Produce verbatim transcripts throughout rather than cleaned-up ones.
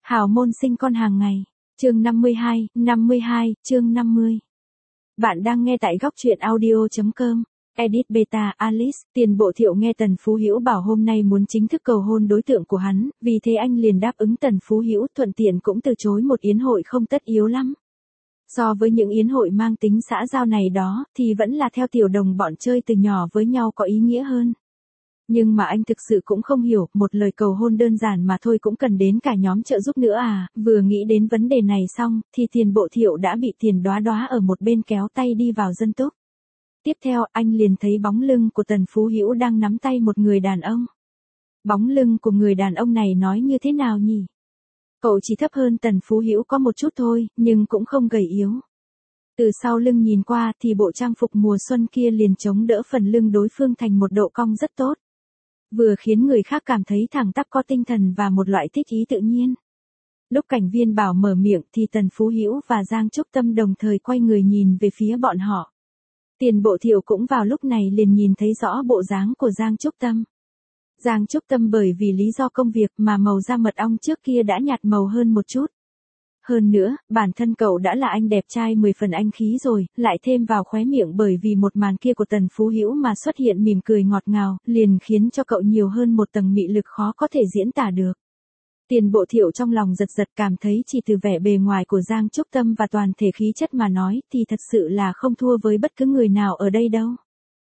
Hào môn sinh con hàng ngày. Chương năm mươi hai, năm mươi hai, chương năm mươi. Bạn đang nghe tại góc truyện audio chấm com. Edit beta Alice, Tiền Bộ Thiệu nghe Tần Phú Hữu bảo hôm nay muốn chính thức cầu hôn đối tượng của hắn, vì thế anh liền đáp ứng Tần Phú Hữu, thuận tiện cũng từ chối một yến hội không tất yếu lắm. So với những yến hội mang tính xã giao này đó, thì vẫn là theo tiểu đồng bọn chơi từ nhỏ với nhau có ý nghĩa hơn. Nhưng mà anh thực sự cũng không hiểu, một lời cầu hôn đơn giản mà thôi cũng cần đến cả nhóm trợ giúp nữa à, vừa nghĩ đến vấn đề này xong, thì Tiền Bộ Thiệu đã bị Tiền Đóa Đóa ở một bên kéo tay đi vào dân túc. Tiếp theo, anh liền thấy bóng lưng của Tần Phú Hữu đang nắm tay một người đàn ông. Bóng lưng của người đàn ông này nói như thế nào nhỉ? Cậu chỉ thấp hơn Tần Phú Hữu có một chút thôi, nhưng cũng không gầy yếu. Từ sau lưng nhìn qua thì bộ trang phục mùa xuân kia liền chống đỡ phần lưng đối phương thành một độ cong rất tốt. Vừa khiến người khác cảm thấy thẳng tắp có tinh thần và một loại thích ý tự nhiên. Lúc Cảnh Viên Bảo mở miệng thì Tần Phú Hữu và Giang Trúc Tâm đồng thời quay người nhìn về phía bọn họ. Tiền Bộ Thiệu cũng vào lúc này liền nhìn thấy rõ bộ dáng của Giang Trúc Tâm. Giang Trúc Tâm bởi vì lý do công việc mà màu da mật ong trước kia đã nhạt màu hơn một chút. Hơn nữa, bản thân cậu đã là anh đẹp trai mười phần anh khí rồi, lại thêm vào khóe miệng bởi vì một màn kia của Tần Phú Hữu mà xuất hiện mỉm cười ngọt ngào, liền khiến cho cậu nhiều hơn một tầng mị lực khó có thể diễn tả được. Tiền Bộ Thiệu trong lòng giật giật cảm thấy chỉ từ vẻ bề ngoài của Giang Trúc Tâm và toàn thể khí chất mà nói thì thật sự là không thua với bất cứ người nào ở đây đâu.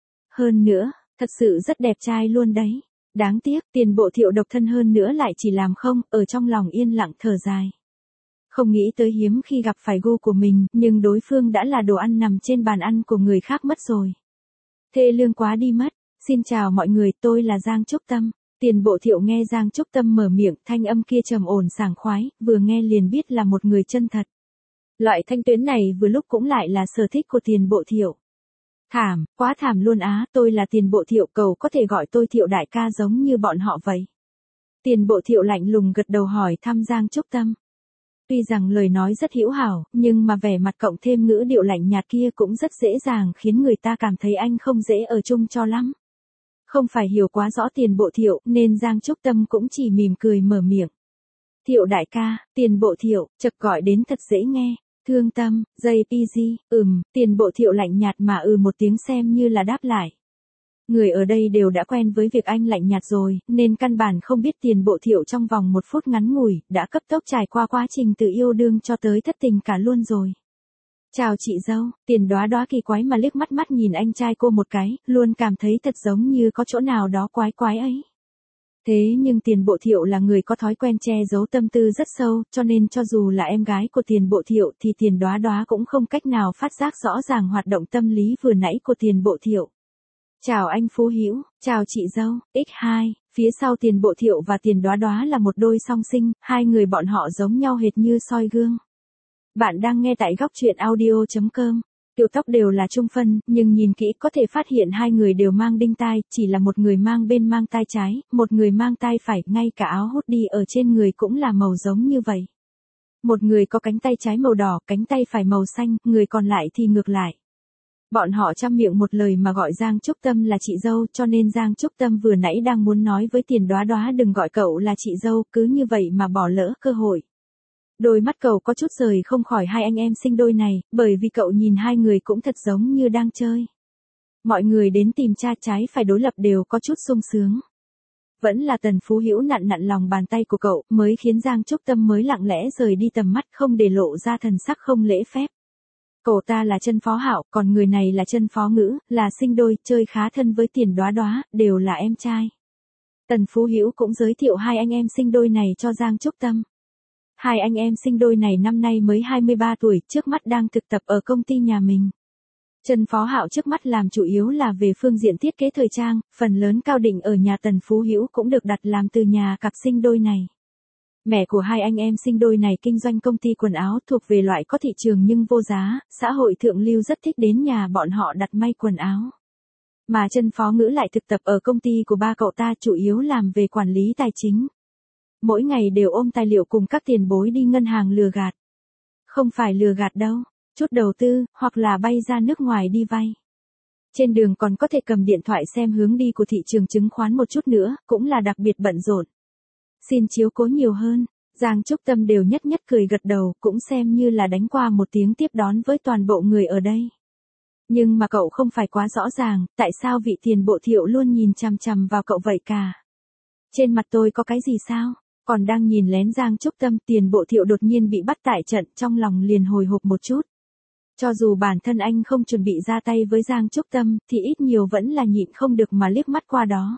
Hơn nữa, thật sự rất đẹp trai luôn đấy. Đáng tiếc, Tiền Bộ Thiệu độc thân hơn nữa lại chỉ làm không, ở trong lòng yên lặng thở dài. Không nghĩ tới hiếm khi gặp phải gu của mình, nhưng đối phương đã là đồ ăn nằm trên bàn ăn của người khác mất rồi. Thê lương quá đi mất. Xin chào mọi người, tôi là Giang Trúc Tâm. Tiền Bộ Thiệu nghe Giang Trúc Tâm mở miệng, thanh âm kia trầm ổn sảng khoái, vừa nghe liền biết là một người chân thật. Loại thanh tuyến này vừa lúc cũng lại là sở thích của Tiền Bộ Thiệu. Thảm, quá thảm luôn á, tôi là Tiền Bộ Thiệu, cầu có thể gọi tôi Thiệu đại ca giống như bọn họ vậy. Tiền Bộ Thiệu lạnh lùng gật đầu hỏi thăm Giang Trúc Tâm. Tuy rằng lời nói rất hữu hảo, nhưng mà vẻ mặt cộng thêm ngữ điệu lạnh nhạt kia cũng rất dễ dàng khiến người ta cảm thấy anh không dễ ở chung cho lắm. Không phải hiểu quá rõ Tiền Bộ Thiệu, nên Giang Trúc Tâm cũng chỉ mỉm cười mở miệng. Thiệu đại ca, Tiền Bộ Thiệu, chợt gọi đến thật dễ nghe. Thương Tâm, jê pê giê, ừm, Tiền Bộ Thiệu lạnh nhạt mà ừ một tiếng xem như là đáp lại. Người ở đây đều đã quen với việc anh lạnh nhạt rồi, nên căn bản không biết Tiền Bộ Thiệu trong vòng một phút ngắn ngủi, đã cấp tốc trải qua quá trình từ yêu đương cho tới thất tình cả luôn rồi. Chào chị dâu, Tiền Đóa Đóa kỳ quái mà liếc mắt mắt nhìn anh trai cô một cái, luôn cảm thấy thật giống như có chỗ nào đó quái quái ấy. Thế nhưng Tiền Bộ Thiệu là người có thói quen che giấu tâm tư rất sâu, cho nên cho dù là em gái của Tiền Bộ Thiệu thì Tiền Đóa Đóa cũng không cách nào phát giác rõ ràng hoạt động tâm lý vừa nãy của Tiền Bộ Thiệu. Chào anh Phú Hữu, chào chị dâu, nhân hai, phía sau Tiền Bộ Thiệu và Tiền Đóa Đóa là một đôi song sinh, hai người bọn họ giống nhau hệt như soi gương. Bạn đang nghe tại góc truyện audio chấm com. Kiểu tóc đều là trung phân, nhưng nhìn kỹ có thể phát hiện hai người đều mang đinh tai, chỉ là một người mang bên mang tai trái, một người mang tai phải, ngay cả áo hoodie ở trên người cũng là màu giống như vậy. Một người có cánh tay trái màu đỏ, cánh tay phải màu xanh, người còn lại thì ngược lại. Bọn họ trăm miệng một lời mà gọi Giang Trúc Tâm là chị dâu, cho nên Giang Trúc Tâm vừa nãy đang muốn nói với Tiền Đóa Đóa đừng gọi cậu là chị dâu, cứ như vậy mà bỏ lỡ cơ hội. Đôi mắt cậu có chút rời không khỏi hai anh em sinh đôi này, bởi vì cậu nhìn hai người cũng thật giống như đang chơi. Mọi người đến tìm cha trái phải đối lập đều có chút sung sướng. Vẫn là Tần Phú Hữu nặn nặn lòng bàn tay của cậu, mới khiến Giang Trúc Tâm mới lặng lẽ rời đi tầm mắt không để lộ ra thần sắc không lễ phép. Cậu ta là Chân Phó Hạo, còn người này là Chân Phó Ngữ, là sinh đôi, chơi khá thân với Tiền Đóa Đóa, đều là em trai. Tần Phú Hữu cũng giới thiệu hai anh em sinh đôi này cho Giang Trúc Tâm. Hai anh em sinh đôi này năm nay mới hai mươi ba tuổi, trước mắt đang thực tập ở công ty nhà mình. Chân Phó Hạo trước mắt làm chủ yếu là về phương diện thiết kế thời trang, phần lớn cao định ở nhà Tần Phú Hữu cũng được đặt làm từ nhà cặp sinh đôi này. Mẹ của hai anh em sinh đôi này kinh doanh công ty quần áo thuộc về loại có thị trường nhưng vô giá, xã hội thượng lưu rất thích đến nhà bọn họ đặt may quần áo. Mà Chân Phó Ngữ lại thực tập ở công ty của ba cậu ta chủ yếu làm về quản lý tài chính. Mỗi ngày đều ôm tài liệu cùng các tiền bối đi ngân hàng lừa gạt. Không phải lừa gạt đâu, chút đầu tư, hoặc là bay ra nước ngoài đi vay. Trên đường còn có thể cầm điện thoại xem hướng đi của thị trường chứng khoán một chút nữa, cũng là đặc biệt bận rộn. Xin chiếu cố nhiều hơn. Giang Trúc Tâm đều nhất nhất cười gật đầu, cũng xem như là đánh qua một tiếng tiếp đón với toàn bộ người ở đây. Nhưng mà cậu không phải quá rõ ràng, tại sao vị tiền bộ thiệu luôn nhìn chằm chằm vào cậu vậy cả? Trên mặt tôi có cái gì sao? Còn đang nhìn lén Giang Trúc Tâm, tiền bộ thiệu đột nhiên bị bắt tại trận, trong lòng liền hồi hộp một chút. Cho dù bản thân anh không chuẩn bị ra tay với Giang Trúc Tâm, thì ít nhiều vẫn là nhịn không được mà liếc mắt qua đó.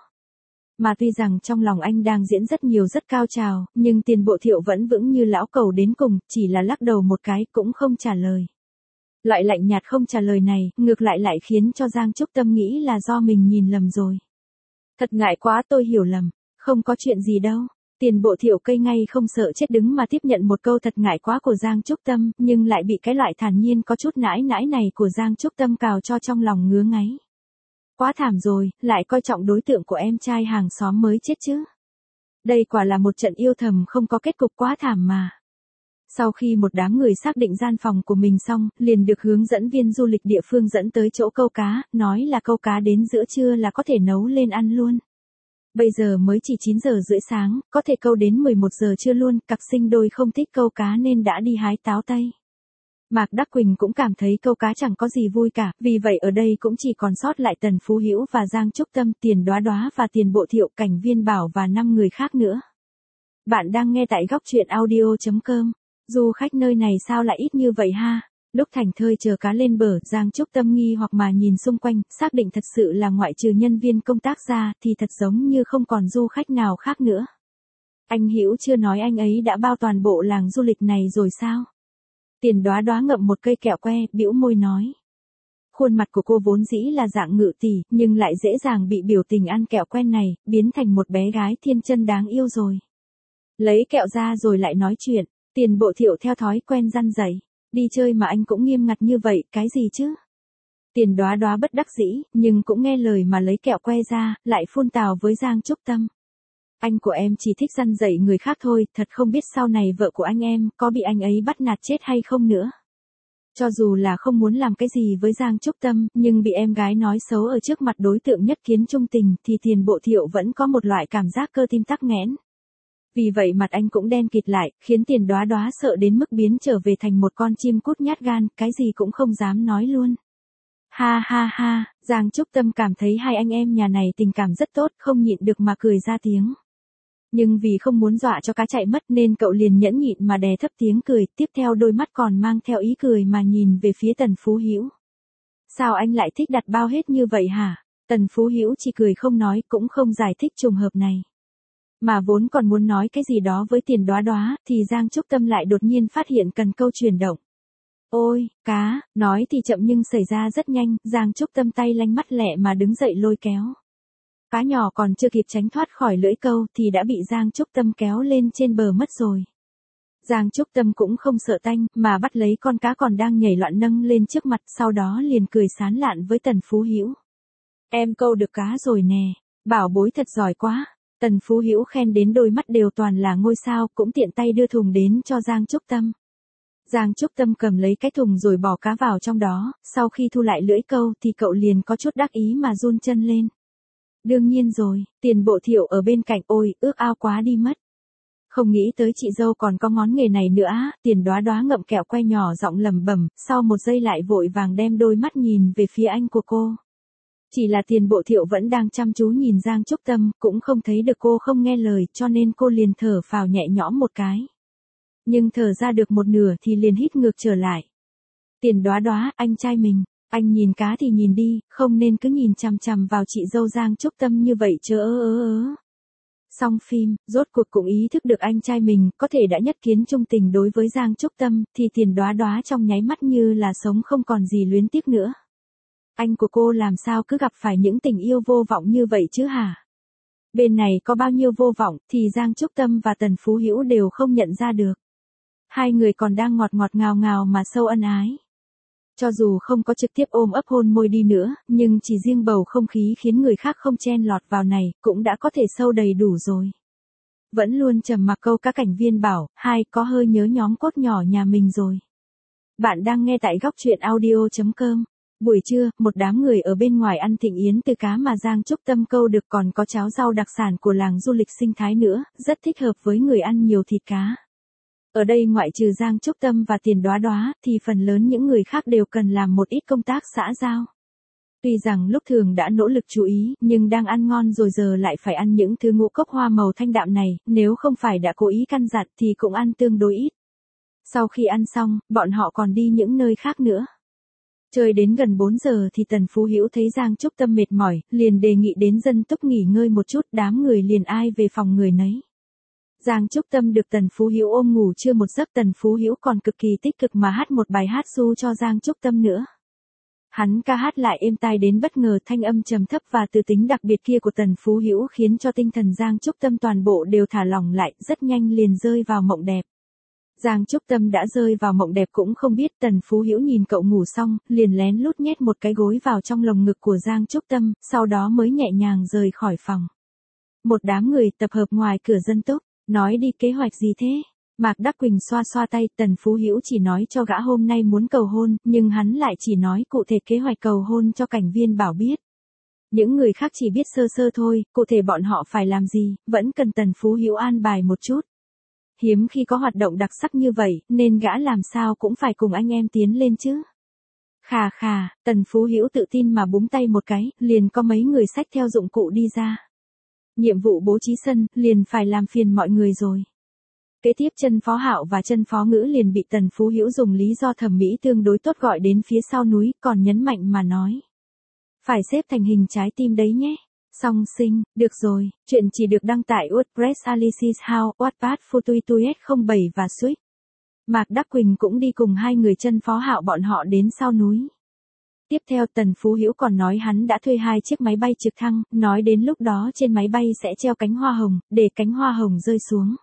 Mà tuy rằng trong lòng anh đang diễn rất nhiều rất cao trào, nhưng tiền bộ thiệu vẫn vững như lão cẩu đến cùng, chỉ là lắc đầu một cái cũng không trả lời. Loại lạnh nhạt không trả lời này, ngược lại lại khiến cho Giang Trúc Tâm nghĩ là do mình nhìn lầm rồi. Thật ngại quá, tôi hiểu lầm, không có chuyện gì đâu. Tiền bộ thiệu cây ngay không sợ chết đứng mà tiếp nhận một câu thật ngại quá của Giang Trúc Tâm, nhưng lại bị cái loại thản nhiên có chút nãi nãi này của Giang Trúc Tâm cào cho trong lòng ngứa ngáy. Quá thảm rồi, lại coi trọng đối tượng của em trai hàng xóm mới chết chứ. Đây quả là một trận yêu thầm không có kết cục, quá thảm mà. Sau khi một đám người xác định gian phòng của mình xong, liền được hướng dẫn viên du lịch địa phương dẫn tới chỗ câu cá, nói là câu cá đến giữa trưa là có thể nấu lên ăn luôn. Bây giờ mới chỉ chín giờ rưỡi sáng, có thể câu đến mười một giờ trưa luôn, cặp sinh đôi không thích câu cá nên đã đi hái táo tây. Mạc Đắc Quỳnh cũng cảm thấy câu cá chẳng có gì vui cả, vì vậy ở đây cũng chỉ còn sót lại Tần Phú Hữu và Giang Trúc Tâm, Tiền Đóa Đóa và Tiền Bộ Thiệu, Cảnh Viên Bảo và năm người khác nữa. Bạn đang nghe tại góc truyện audio chấm com. Du khách nơi này sao lại ít như vậy ha? Lúc thành thơi chờ cá lên bờ, Giang Trúc Tâm nghi hoặc mà nhìn xung quanh, xác định thật sự là ngoại trừ nhân viên công tác ra, thì thật giống như không còn du khách nào khác nữa. Anh Hữu chưa nói anh ấy đã bao toàn bộ làng du lịch này rồi sao? Tiền Đóa Đóa ngậm một cây kẹo que, bĩu môi nói. Khuôn mặt của cô vốn dĩ là dạng ngự tỷ, nhưng lại dễ dàng bị biểu tình ăn kẹo que này, biến thành một bé gái thiên chân đáng yêu rồi. Lấy kẹo ra rồi lại nói chuyện, Tiền Bộ Thiệu theo thói quen răn dạy. Đi chơi mà anh cũng nghiêm ngặt như vậy, cái gì chứ? Tiền Đóa Đóa bất đắc dĩ, nhưng cũng nghe lời mà lấy kẹo que ra, lại phun tào với Giang Trúc Tâm. Anh của em chỉ thích răn dạy người khác thôi, thật không biết sau này vợ của anh em có bị anh ấy bắt nạt chết hay không nữa. Cho dù là không muốn làm cái gì với Giang Trúc Tâm, nhưng bị em gái nói xấu ở trước mặt đối tượng nhất kiến trung tình, thì Tiền Bộ Thiệu vẫn có một loại cảm giác cơ tim tắc nghẽn. Vì vậy mặt anh cũng đen kịt lại, khiến Tiền Đóa Đóa sợ đến mức biến trở về thành một con chim cút nhát gan, cái gì cũng không dám nói luôn. Ha ha ha, Giang Trúc Tâm cảm thấy hai anh em nhà này tình cảm rất tốt, không nhịn được mà cười ra tiếng. Nhưng vì không muốn dọa cho cá chạy mất nên cậu liền nhẫn nhịn mà đè thấp tiếng cười, tiếp theo đôi mắt còn mang theo ý cười mà nhìn về phía Tần Phú Hữu. Sao anh lại thích đặt bao hết như vậy hả? Tần Phú Hữu chỉ cười không nói, cũng không giải thích trùng hợp này. Mà vốn còn muốn nói cái gì đó với Tiền Đóa Đóa, thì Giang Trúc Tâm lại đột nhiên phát hiện cần câu chuyển động. Ôi, cá, nói thì chậm nhưng xảy ra rất nhanh, Giang Trúc Tâm tay lanh mắt lẹ mà đứng dậy lôi kéo. Cá nhỏ còn chưa kịp tránh thoát khỏi lưỡi câu thì đã bị Giang Trúc Tâm kéo lên trên bờ mất rồi. Giang Trúc Tâm cũng không sợ tanh, mà bắt lấy con cá còn đang nhảy loạn nâng lên trước mặt, sau đó liền cười sán lạn với Tần Phú Hữu. Em câu được cá rồi nè, bảo bối thật giỏi quá. Tần Phú Hữu khen đến đôi mắt đều toàn là ngôi sao, cũng tiện tay đưa thùng đến cho Giang Trúc Tâm. Giang Trúc Tâm cầm lấy cái thùng rồi bỏ cá vào trong đó, sau khi thu lại lưỡi câu thì cậu liền có chút đắc ý mà run chân lên. Đương nhiên rồi, Tiền Bộ Thiệu ở bên cạnh, ôi, ước ao quá đi mất. Không nghĩ tới chị dâu còn có ngón nghề này nữa á, Tiền Đóa Đóa ngậm kẹo que nhỏ giọng lẩm bẩm, sau một giây lại vội vàng đem đôi mắt nhìn về phía anh của cô. Chỉ là Tiền Bộ Thiệu vẫn đang chăm chú nhìn Giang Trúc Tâm, cũng không thấy được cô không nghe lời, cho nên cô liền thở phào nhẹ nhõm một cái. Nhưng thở ra được một nửa thì liền hít ngược trở lại. Tiền Đóa Đóa, anh trai mình, anh nhìn cá thì nhìn đi, không nên cứ nhìn chằm chằm vào chị dâu Giang Trúc Tâm như vậy chớ ớ ớ ớ. Xong phim, rốt cuộc cũng ý thức được anh trai mình có thể đã nhất kiến trung tình đối với Giang Trúc Tâm, thì Tiền Đóa Đóa trong nháy mắt như là sống không còn gì luyến tiếc nữa. Anh của cô làm sao cứ gặp phải những tình yêu vô vọng như vậy chứ hả? Bên này có bao nhiêu vô vọng thì Giang Trúc Tâm và Tần Phú Hữu đều không nhận ra được. Hai người còn đang ngọt ngọt ngào ngào mà sâu ân ái. Cho dù không có trực tiếp ôm ấp hôn môi đi nữa, nhưng chỉ riêng bầu không khí khiến người khác không chen lọt vào này, cũng đã có thể sâu đầy đủ rồi. Vẫn luôn trầm mặc câu cá Cảnh Viên bảo, hai có hơi nhớ nhóm cốt nhỏ nhà mình rồi. Bạn đang nghe tại góc truyện audio chấm com. Buổi trưa, một đám người ở bên ngoài ăn thịnh yến từ cá mà Giang Trúc Tâm câu được, còn có cháo rau đặc sản của làng du lịch sinh thái nữa, rất thích hợp với người ăn nhiều thịt cá. Ở đây ngoại trừ Giang Trúc Tâm và Tiền Đóa Đóa, thì phần lớn những người khác đều cần làm một ít công tác xã giao. Tuy rằng lúc thường đã nỗ lực chú ý, nhưng đang ăn ngon rồi giờ lại phải ăn những thứ ngũ cốc hoa màu thanh đạm này, nếu không phải đã cố ý căn dặn thì cũng ăn tương đối ít. Sau khi ăn xong, bọn họ còn đi những nơi khác nữa. Chơi đến gần bốn giờ thì Tần Phú Hữu thấy Giang Trúc Tâm mệt mỏi, liền đề nghị đến dân túc nghỉ ngơi một chút, đám người liền ai về phòng người nấy. Giang Trúc Tâm được Tần Phú Hữu ôm ngủ chưa một giấc, Tần Phú Hữu còn cực kỳ tích cực mà hát một bài hát ru cho Giang Trúc Tâm nữa. Hắn ca hát lại êm tai đến bất ngờ, thanh âm trầm thấp và từ tính đặc biệt kia của Tần Phú Hữu khiến cho tinh thần Giang Trúc Tâm toàn bộ đều thả lỏng lại, rất nhanh liền rơi vào mộng đẹp. Giang Trúc Tâm đã rơi vào mộng đẹp cũng không biết. Tần Phú Hữu nhìn cậu ngủ xong, liền lén lút nhét một cái gối vào trong lồng ngực của Giang Trúc Tâm, sau đó mới nhẹ nhàng rời khỏi phòng. Một đám người tập hợp ngoài cửa dân túc, nói đi kế hoạch gì thế? Mạc Đắc Quỳnh xoa xoa tay, Tần Phú Hữu chỉ nói cho gã hôm nay muốn cầu hôn, nhưng hắn lại chỉ nói cụ thể kế hoạch cầu hôn cho Cảnh Viên Bảo biết. Những người khác chỉ biết sơ sơ thôi, cụ thể bọn họ phải làm gì, vẫn cần Tần Phú Hữu an bài một chút. Hiếm khi có hoạt động đặc sắc như vậy, nên gã làm sao cũng phải cùng anh em tiến lên chứ. Khà khà, Tần Phú Hữu tự tin mà búng tay một cái, liền có mấy người xách theo dụng cụ đi ra. Nhiệm vụ bố trí sân, liền phải làm phiền mọi người rồi. Kế tiếp Chân Phó Hạo và Chân Phó Ngữ liền bị Tần Phú Hữu dùng lý do thẩm mỹ tương đối tốt gọi đến phía sau núi, còn nhấn mạnh mà nói. Phải xếp thành hình trái tim đấy nhé. Song sinh, được rồi, chuyện chỉ được đăng tại WordPress Alice's House, Wattpad Futuitues không bảy và Switch. Mạc Đắc Quỳnh cũng đi cùng hai người Chân Phó Hạo bọn họ đến sau núi. Tiếp theo Tần Phú Hữu còn nói hắn đã thuê hai chiếc máy bay trực thăng, nói đến lúc đó trên máy bay sẽ treo cánh hoa hồng, để cánh hoa hồng rơi xuống.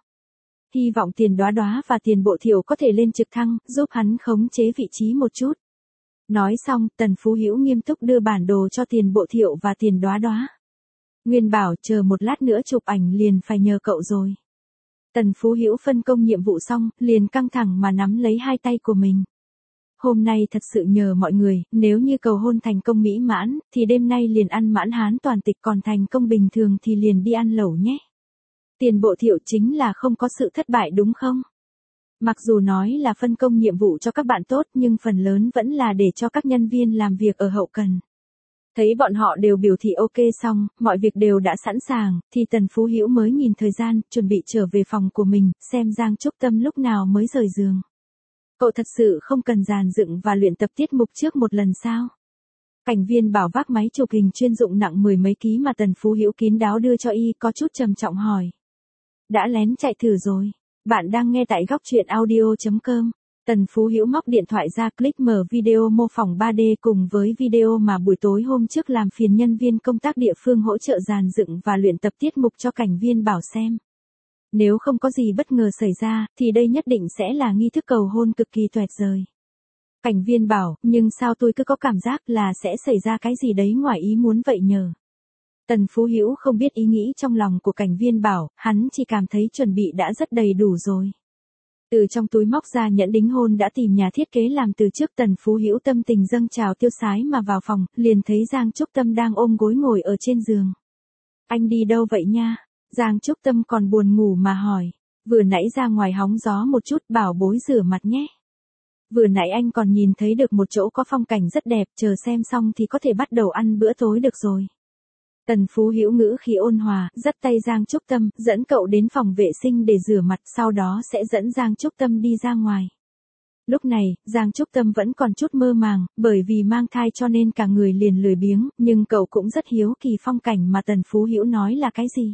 Hy vọng Tiền Đóa Đóa và Tiền Bộ Thiểu có thể lên trực thăng, giúp hắn khống chế vị trí một chút. Nói xong, Tần Phú Hữu nghiêm túc đưa bản đồ cho Tiền Bộ Thiểu và Tiền Đóa Đóa. Nguyên bảo chờ một lát nữa chụp ảnh liền phải nhờ cậu rồi. Tần Phú Hữu phân công nhiệm vụ xong, liền căng thẳng mà nắm lấy hai tay của mình. Hôm nay thật sự nhờ mọi người, nếu như cầu hôn thành công mỹ mãn, thì đêm nay liền ăn mãn hán toàn tịch, còn thành công bình thường thì liền đi ăn lẩu nhé. Tiền Bộ Thiểu chính là không có sự thất bại đúng không? Mặc dù nói là phân công nhiệm vụ cho các bạn tốt nhưng phần lớn vẫn là để cho các nhân viên làm việc ở hậu cần. Thấy bọn họ đều biểu thị ok xong, mọi việc đều đã sẵn sàng, thì Tần Phú Hữu mới nhìn thời gian, chuẩn bị trở về phòng của mình, xem Giang Trúc Tâm lúc nào mới rời giường. Cậu thật sự không cần dàn dựng và luyện tập tiết mục trước một lần sao? Cảnh Viên Bảo vác máy chụp hình chuyên dụng nặng mười mấy ký mà Tần Phú Hữu kín đáo đưa cho y, có chút trầm trọng hỏi. Đã lén chạy thử rồi. Bạn đang nghe tại góc truyện audio chấm com. Tần Phú Hữu móc điện thoại ra, click mở video mô phỏng ba D cùng với video mà buổi tối hôm trước làm phiền nhân viên công tác địa phương hỗ trợ dàn dựng và luyện tập tiết mục cho Cảnh Viên Bảo xem. Nếu không có gì bất ngờ xảy ra, thì đây nhất định sẽ là nghi thức cầu hôn cực kỳ tuyệt vời. Cảnh Viên Bảo, nhưng sao tôi cứ có cảm giác là sẽ xảy ra cái gì đấy ngoài ý muốn vậy nhờ. Tần Phú Hữu không biết ý nghĩ trong lòng của Cảnh Viên Bảo, hắn chỉ cảm thấy chuẩn bị đã rất đầy đủ rồi. Từ trong túi móc ra nhẫn đính hôn đã tìm nhà thiết kế làm từ trước. Tần Phú Hữu tâm tình dâng trào tiêu sái mà vào phòng, liền thấy Giang Trúc Tâm đang ôm gối ngồi ở trên giường. Anh đi đâu vậy nha? Giang Trúc Tâm còn buồn ngủ mà hỏi. Vừa nãy ra ngoài hóng gió một chút, bảo bối rửa mặt nhé. Vừa nãy anh còn nhìn thấy được một chỗ có phong cảnh rất đẹp, chờ xem xong thì có thể bắt đầu ăn bữa tối được rồi. Tần Phú Hữu ngữ khí ôn hòa, dắt tay Giang Trúc Tâm, dẫn cậu đến phòng vệ sinh để rửa mặt, sau đó sẽ dẫn Giang Trúc Tâm đi ra ngoài. Lúc này, Giang Trúc Tâm vẫn còn chút mơ màng, bởi vì mang thai cho nên cả người liền lười biếng, nhưng cậu cũng rất hiếu kỳ phong cảnh mà Tần Phú Hữu nói là cái gì.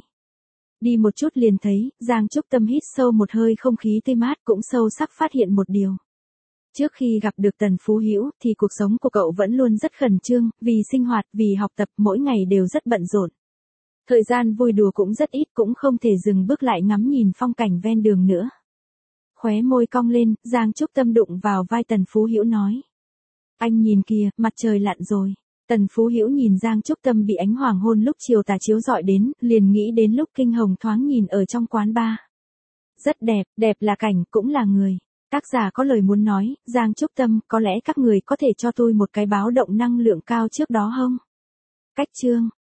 Đi một chút liền thấy, Giang Trúc Tâm hít sâu một hơi không khí tươi mát, cũng sâu sắc phát hiện một điều. Trước khi gặp được Tần Phú Hữu thì cuộc sống của cậu vẫn luôn rất khẩn trương, vì sinh hoạt, vì học tập, mỗi ngày đều rất bận rộn. Thời gian vui đùa cũng rất ít, cũng không thể dừng bước lại ngắm nhìn phong cảnh ven đường nữa. Khóe môi cong lên, Giang Trúc Tâm đụng vào vai Tần Phú Hữu nói. Anh nhìn kìa, mặt trời lặn rồi. Tần Phú Hữu nhìn Giang Trúc Tâm bị ánh hoàng hôn lúc chiều tà chiếu rọi đến, liền nghĩ đến lúc Kinh Hồng thoáng nhìn ở trong quán bar. Rất đẹp, đẹp là cảnh, cũng là người. Tác giả có lời muốn nói, Giang Trúc Tâm, có lẽ các người có thể cho tôi một cái báo động năng lượng cao trước đó không? Cách chương